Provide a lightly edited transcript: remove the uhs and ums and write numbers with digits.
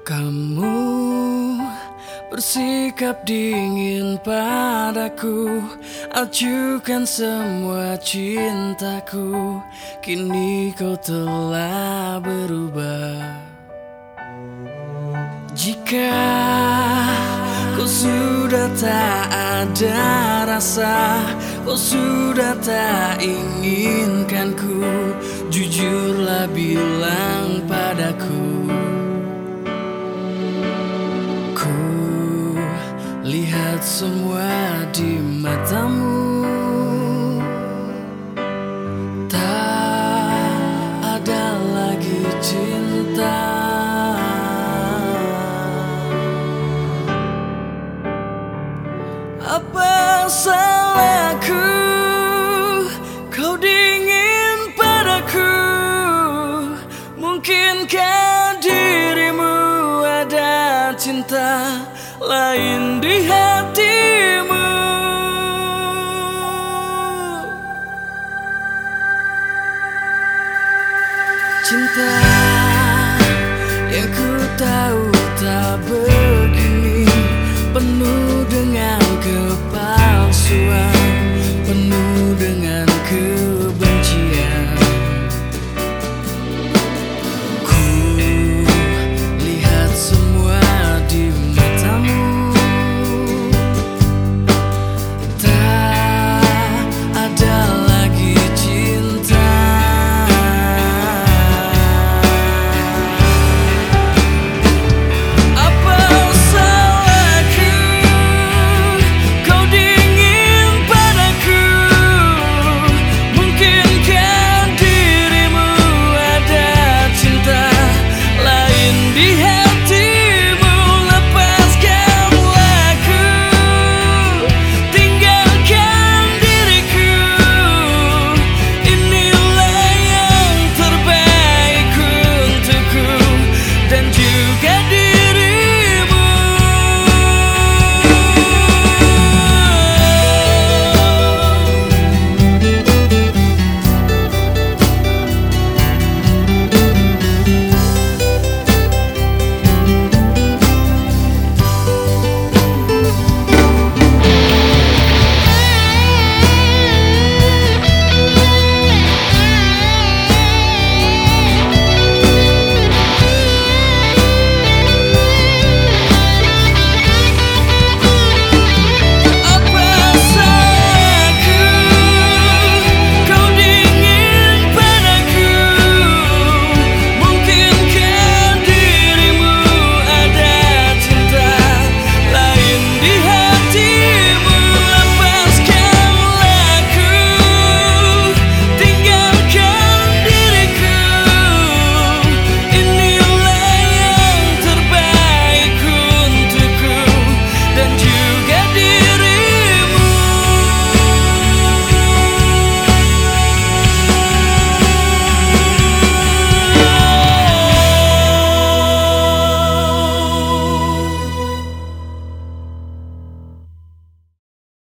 Kamu bersikap dingin padaku, acuhkan semua cintaku. Kini kau telah berubah. Jika kau sudah tak ada rasa, kau sudah tak inginkanku, jujurlah bilang padaku. Lihat semua di matamu, tak ada lagi cinta. Apa salahku kau dingin padaku? Mungkinkah dirimu ada cinta lain di hatimu? Cinta yang ku tahu